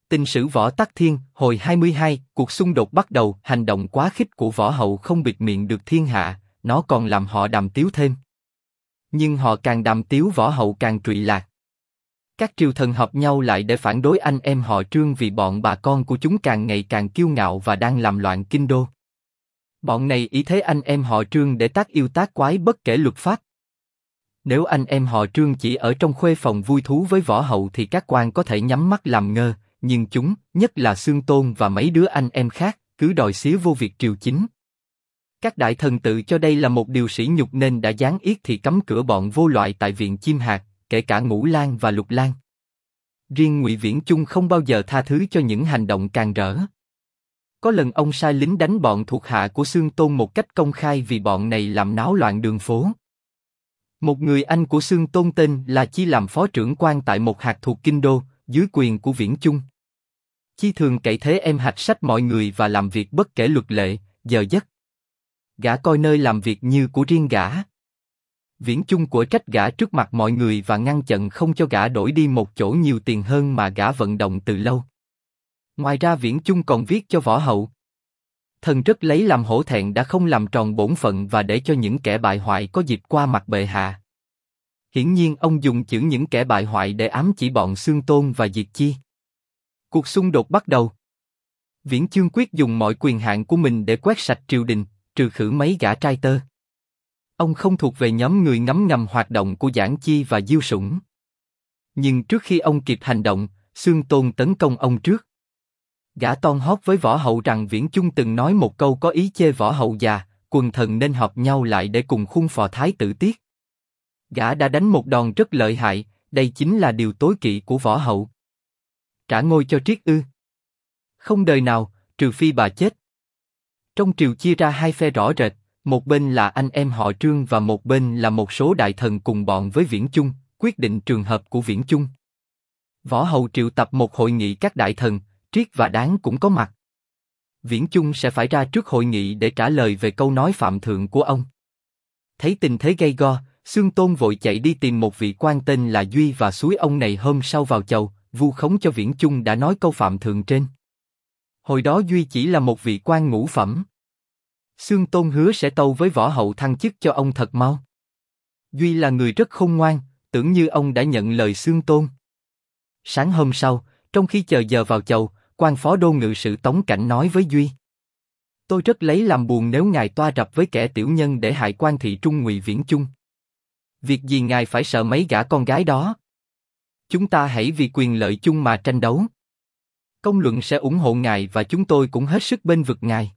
Tình sử Võ Tắc Thiên, hồi 22, cuộc xung đột bắt đầu, hành động quá khích của Võ Hậu không bịt miệng được thiên hạ, nó còn làm họ đàm tiếu thêm. Nhưng họ càng đàm tiếu Võ Hậu càng trụy lạc. Các triều thần hợp nhau lại để phản đối anh em họ Trương vì bọn bà con của chúng càng ngày càng kiêu ngạo và đang làm loạn kinh đô. Bọn này ý thế anh em họ Trương để tác yêu tác quái bất kể luật pháp. Nếu anh em họ Trương chỉ ở trong khuê phòng vui thú với Võ Hậu thì các quan có thể nhắm mắt làm ngơ, nhưng chúng, nhất là Xương Tôn và mấy đứa anh em khác, cứ đòi xía vô việc triều chính. Các đại thần tự cho đây là một điều sỉ nhục nên đã giáng yết thì cấm cửa bọn vô loại tại viện Chiêm Hạc, kể cả Ngũ Lang và Lục Lang. Riêng Ngụy Viễn Chung không bao giờ tha thứ cho những hành động càn rỡ. Có lần ông sai lính đánh bọn thuộc hạ của Xương Tôn một cách công khai vì bọn này làm náo loạn đường phố. Một người anh của Xương Tôn tên là Chi làm phó trưởng quan tại một hạt thuộc kinh đô, dưới quyền của Viễn Chung. Chi thường cậy thế em hạch sách mọi người và làm việc bất kể luật lệ, giờ giấc. Gã coi nơi làm việc như của riêng gã. Viễn Chung của trách gã trước mặt mọi người và ngăn chặn không cho gã đổi đi một chỗ nhiều tiền hơn mà gã vận động từ lâu. Ngoài ra Viễn Chung còn viết cho Võ Hậu. Thần rất lấy làm hổ thẹn đã không làm tròn bổn phận và để cho những kẻ bại hoại có dịp qua mặt bệ hạ. Hiển nhiên ông dùng chữ những kẻ bại hoại để ám chỉ bọn Xương Tôn và Diệt Chi. Cuộc xung đột bắt đầu. Viễn Chương quyết dùng mọi quyền hạn của mình để quét sạch triều đình, trừ khử mấy gã trai tơ. Ông không thuộc về nhóm người ngấm ngầm hoạt động của Giảng Chi và Diêu Sủng. Nhưng trước khi ông kịp hành động, Xương Tôn tấn công ông trước. Gã toan hót với Võ Hậu rằng Viễn Chung từng nói một câu có ý chê Võ Hậu già, quần thần nên họp nhau lại để cùng khuôn phò thái tử Tiết. Gã đã đánh một đòn rất lợi hại, đây chính là điều tối kỵ của Võ Hậu. Trả ngôi cho Triết ư? Không đời nào, trừ phi bà chết. Trong triều chia ra hai phe rõ rệt, một bên là anh em họ Trương và một bên là một số đại thần cùng bọn với Viễn Chung, quyết định trường hợp của Viễn Chung. Võ Hậu triệu tập một hội nghị các đại thần, Triết và Đáng cũng có mặt. Viễn Chung sẽ phải ra trước hội nghị để trả lời về câu nói phạm thượng của ông. Thấy tình thế gay go, Xương Tôn vội chạy đi tìm một vị quan tên là Duy và xúi ông này hôm sau vào chầu, vu khống cho Viễn Chung đã nói câu phạm thượng trên. Hồi đó Duy chỉ là một vị quan ngũ phẩm. Xương Tôn hứa sẽ tâu với Võ Hậu thăng chức cho ông thật mau. Duy là người rất khôn ngoan, tưởng như ông đã nhận lời Xương Tôn. Sáng hôm sau, trong khi chờ giờ vào chầu, quan phó đô ngự sử Tống Cảnh nói với Duy: tôi rất lấy làm buồn nếu ngài toa rập với kẻ tiểu nhân để hại quan thị trung Ngụy Viễn Chung. Việc gì ngài phải sợ mấy gã con gái đó? Chúng ta hãy vì quyền lợi chung mà tranh đấu. Công luận sẽ ủng hộ ngài và chúng tôi cũng hết sức bênh vực ngài.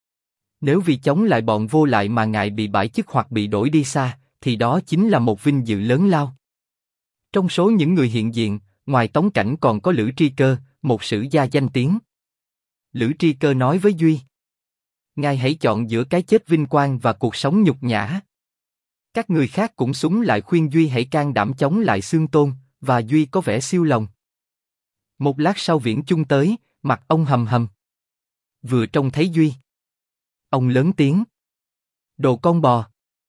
Nếu vì chống lại bọn vô lại mà ngài bị bãi chức hoặc bị đổi đi xa, thì đó chính là một vinh dự lớn lao. Trong số những người hiện diện, ngoài Tống Cảnh còn có Lữ Tri Cơ, một sử gia danh tiếng. Lữ Tri Cơ nói với Duy: ngài hãy chọn giữa cái chết vinh quang và cuộc sống nhục nhã. Các người khác cũng súng lại khuyên Duy hãy can đảm chống lại Xương Tôn, và Duy có vẻ siêu lòng. Một lát sau Viễn Chung tới, mặt ông hầm hầm. Vừa trông thấy Duy, ông lớn tiếng: đồ con bò!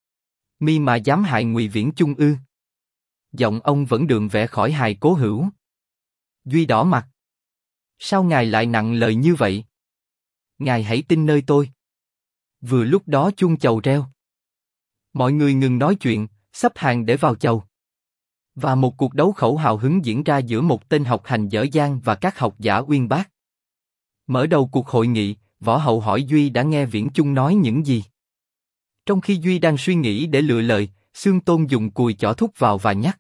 Mi mà dám hại Ngụy Viễn Chung ư? Giọng ông vẫn đường vẻ khỏi hài cố hữu. Duy đỏ mặt. Sao ngài lại nặng lời như vậy? Ngài hãy tin nơi tôi. Vừa lúc đó chuông chầu reo. Mọi người ngừng nói chuyện, sắp hàng để vào chầu. Và một cuộc đấu khẩu hào hứng diễn ra giữa một tên học hành dở dang và các học giả uyên bác. Mở đầu cuộc hội nghị, Võ Hậu hỏi Duy đã nghe Viễn Chung nói những gì. Trong khi Duy đang suy nghĩ để lựa lời, Xương Tôn dùng cùi chỏ thúc vào và nhắc: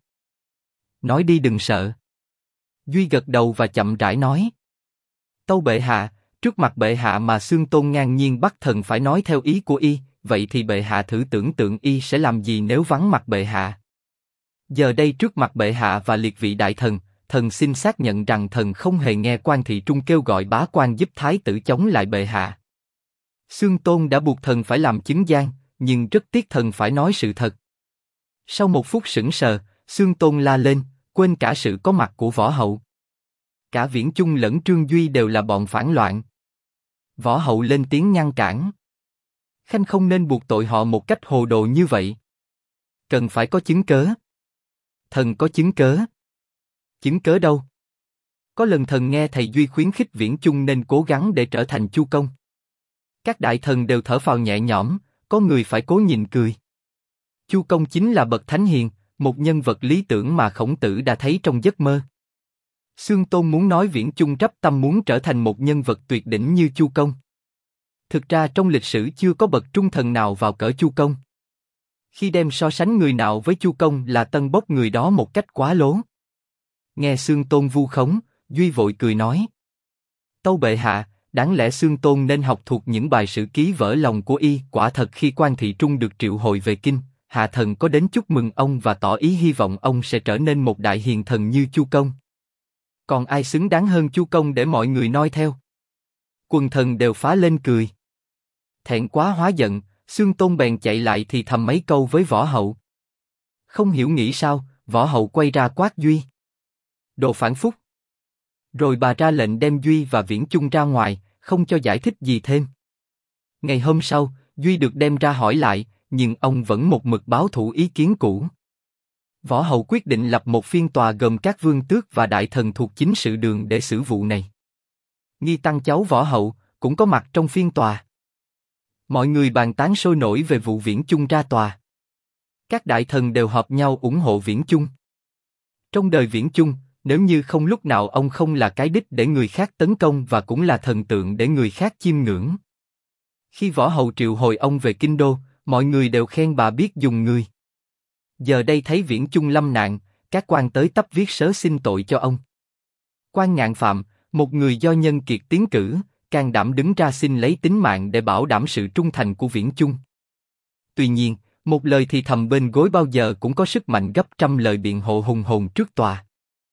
nói đi đừng sợ. Duy gật đầu và chậm rãi nói: tâu bệ hạ, trước mặt bệ hạ mà Xương Tôn ngang nhiên bắt thần phải nói theo ý của y, vậy thì bệ hạ thử tưởng tượng y sẽ làm gì nếu vắng mặt bệ hạ. Giờ đây trước mặt bệ hạ và liệt vị đại thần, thần xin xác nhận rằng thần không hề nghe quan thị trung kêu gọi bá quan giúp thái tử chống lại bệ hạ. Xương Tôn đã buộc thần phải làm chứng gian, nhưng rất tiếc thần phải nói sự thật. Sau một phút sững sờ, Xương Tôn la lên, quên cả sự có mặt của Võ Hậu. Cả Viễn Chung lẫn Trương Duy đều là bọn phản loạn. Võ Hậu lên tiếng ngăn cản: Khanh không nên buộc tội họ một cách hồ đồ như vậy. Cần phải có chứng cớ. Thần có chứng cớ. Chứng cớ đâu? Có lần thần nghe thầy Duy khuyến khích Viễn Chung nên cố gắng để trở thành Chu Công. Các đại thần đều thở phào nhẹ nhõm, có người phải cố nhịn cười. Chu Công chính là bậc thánh hiền, một nhân vật lý tưởng mà Khổng Tử đã thấy trong giấc mơ. Xương Tôn muốn nói Viễn Chung trắp tâm muốn trở thành một nhân vật tuyệt đỉnh như Chu Công. Thực ra trong lịch sử chưa có bậc trung thần nào vào cỡ Chu Công. Khi đem so sánh người nào với Chu Công là tân bốc người đó một cách quá lố. Nghe Xương Tôn vu khống, Duy vội cười nói: Tâu bệ hạ, đáng lẽ Xương Tôn nên học thuộc những bài sử ký vỡ lòng của y. Quả thật khi Quan Thị Trung được triệu hồi về kinh, hạ thần có đến chúc mừng ông và tỏ ý hy vọng ông sẽ trở nên một đại hiền thần như Chu Công. Còn ai xứng đáng hơn Chu Công để mọi người noi theo? Quần thần đều phá lên cười. Thẹn quá hóa giận, Xương Tôn bèn chạy lại thì thầm mấy câu với Võ Hậu. Không hiểu nghĩ sao, Võ Hậu quay ra quát Duy: Đồ phản phúc! Rồi bà ra lệnh đem Duy và Viễn Chung ra ngoài, không cho giải thích gì thêm. Ngày hôm sau, Duy được đem ra hỏi lại, nhưng ông vẫn một mực báo thủ ý kiến cũ. Võ Hậu quyết định lập một phiên tòa gồm các vương tước và đại thần thuộc chính sự đường để xử vụ này. Nghi Tăng cháu Võ Hậu cũng có mặt trong phiên tòa. Mọi người bàn tán sôi nổi về vụ Viễn Chung ra tòa. Các đại thần đều họp nhau ủng hộ Viễn Chung. Trong đời Viễn Chung, nếu như không lúc nào ông không là cái đích để người khác tấn công và cũng là thần tượng để người khác chiêm ngưỡng. Khi Võ Hậu triệu hồi ông về kinh đô, mọi người đều khen bà biết dùng người. Giờ đây thấy Viễn Chung lâm nạn, các quan tới tấp viết sớ xin tội cho ông. Quan Ngạn Phạm, một người do Nhân Kiệt tiến cử, can đảm đứng ra xin lấy tính mạng để bảo đảm sự trung thành của Viễn Chung. Tuy nhiên, một lời thì thầm bên gối bao giờ cũng có sức mạnh gấp trăm lời biện hộ hùng hồn trước tòa.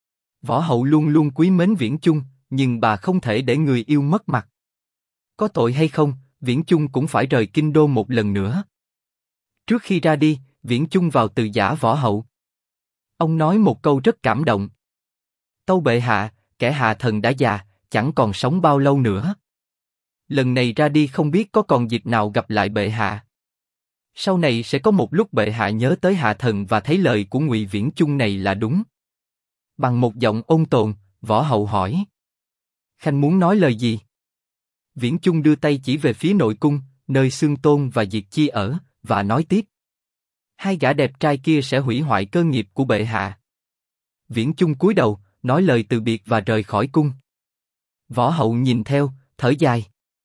Võ Hậu luôn luôn quý mến Viễn Chung, nhưng bà không thể để người yêu mất mặt. Có tội hay không, Viễn Chung cũng phải rời kinh đô một lần nữa. Trước khi ra đi, Viễn Chung vào từ giã Võ Hậu. Ông nói một câu rất cảm động. Tâu bệ hạ, kẻ hạ thần đã già, chẳng còn sống bao lâu nữa. Lần này ra đi không biết có còn dịp nào gặp lại bệ hạ. Sau này sẽ có một lúc bệ hạ nhớ tới hạ thần và thấy lời của Ngụy Viễn Chung này là đúng. Bằng một giọng ôn tồn, Võ Hậu hỏi: Khanh muốn nói lời gì? Viễn Chung đưa tay chỉ về phía nội cung, nơi Xương Tôn và Diệt Chi ở, và nói tiếp: Hai gã đẹp trai kia sẽ hủy hoại cơ nghiệp của bệ hạ. Viễn Chung cúi đầu, nói lời từ biệt và rời khỏi cung. Võ Hậu nhìn theo, thở dài: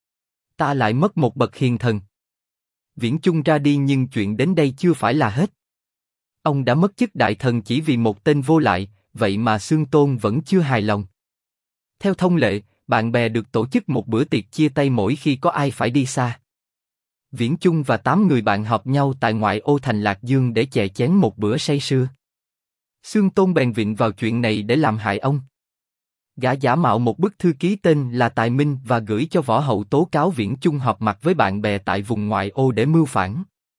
Ta lại mất một bậc hiền thần. Viễn Chung ra đi nhưng chuyện đến đây chưa phải là hết. Ông đã mất chức đại thần chỉ vì một tên vô lại, vậy mà Xương Tôn vẫn chưa hài lòng. Theo thông lệ, bạn bè được tổ chức một bữa tiệc chia tay mỗi khi có ai phải đi xa. Viễn Chung và 8 người bạn họp nhau tại ngoại ô thành Lạc Dương để chè chén một bữa say sưa. Xương Tôn bèn vịn vào chuyện này để làm hại ông. Gã giả mạo một bức thư ký tên là Tài Minh và gửi cho Võ Hậu tố cáo Viễn Chung họp mặt với bạn bè tại vùng ngoại ô để mưu phản.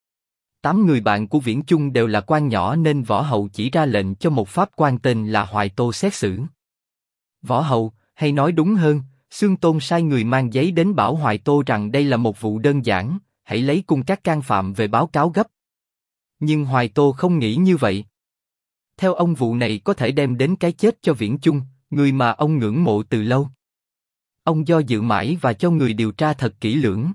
8 người bạn của Viễn Chung đều là quan nhỏ nên Võ Hậu chỉ ra lệnh cho một pháp quan tên là Hoài Tô xét xử. Võ Hậu, hay nói đúng hơn, Xương Tôn sai người mang giấy đến bảo Hoài Tô rằng đây là một vụ đơn giản, hãy lấy cung các can phạm về báo cáo gấp. Nhưng Hoài Tô không nghĩ như vậy. Theo ông vụ này có thể đem đến cái chết cho Viễn Chung, người mà ông ngưỡng mộ từ lâu. Ông do dự mãi và cho người điều tra thật kỹ lưỡng.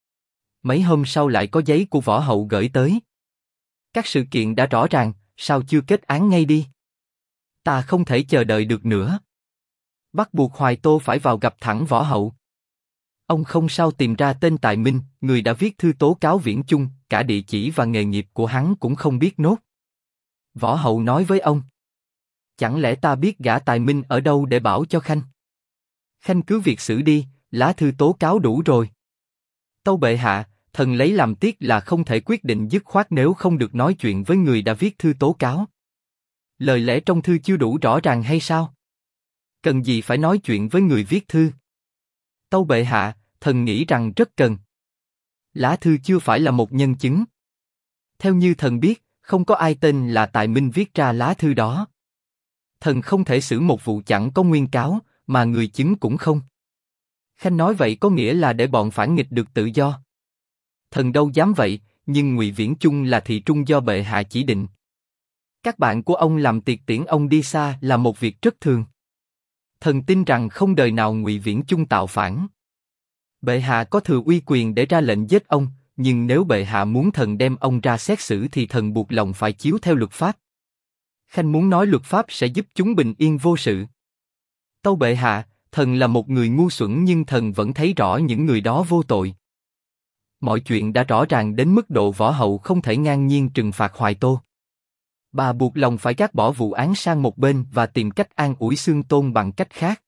Mấy hôm sau lại có giấy của Võ Hậu gửi tới. Các sự kiện đã rõ ràng, sao chưa kết án ngay đi? Ta không thể chờ đợi được nữa. Bắt buộc Hoài Tô phải vào gặp thẳng Võ Hậu. Ông không sao tìm ra tên Tài Minh, người đã viết thư tố cáo Viễn Chung, cả địa chỉ và nghề nghiệp của hắn cũng không biết nốt. Võ Hậu nói với ông: Chẳng lẽ ta biết gã Tài Minh ở đâu để bảo cho Khanh? Khanh cứ việc xử đi, lá thư tố cáo đủ rồi. Tâu bệ hạ, thần lấy làm tiếc là không thể quyết định dứt khoát nếu không được nói chuyện với người đã viết thư tố cáo. Lời lẽ trong thư chưa đủ rõ ràng hay sao? Cần gì phải nói chuyện với người viết thư? Tâu bệ hạ, thần nghĩ rằng rất cần. Lá thư chưa phải là một nhân chứng. Theo như thần biết, không có ai tên là Tài Minh viết ra lá thư đó. Thần không thể xử một vụ chẳng có nguyên cáo, mà người chứng cũng không. Khanh nói vậy có nghĩa là để bọn phản nghịch được tự do. Thần đâu dám vậy, nhưng Ngụy Viễn Chung là thị trung do bệ hạ chỉ định. Các bạn của ông làm tiệc tiễn ông đi xa là một việc rất thường. Thần tin rằng không đời nào Ngụy Viễn Chung tạo phản. Bệ hạ có thừa uy quyền để ra lệnh giết ông, nhưng nếu bệ hạ muốn thần đem ông ra xét xử thì thần buộc lòng phải chiếu theo luật pháp. Khanh muốn nói luật pháp sẽ giúp chúng bình yên vô sự. Tâu bệ hạ, thần là một người ngu xuẩn nhưng thần vẫn thấy rõ những người đó vô tội. Mọi chuyện đã rõ ràng đến mức độ võ hậu không thể ngang nhiên trừng phạt Hoài Tô. Bà buộc lòng phải gác bỏ vụ án sang một bên và tìm cách an ủi Xương Tôn bằng cách khác.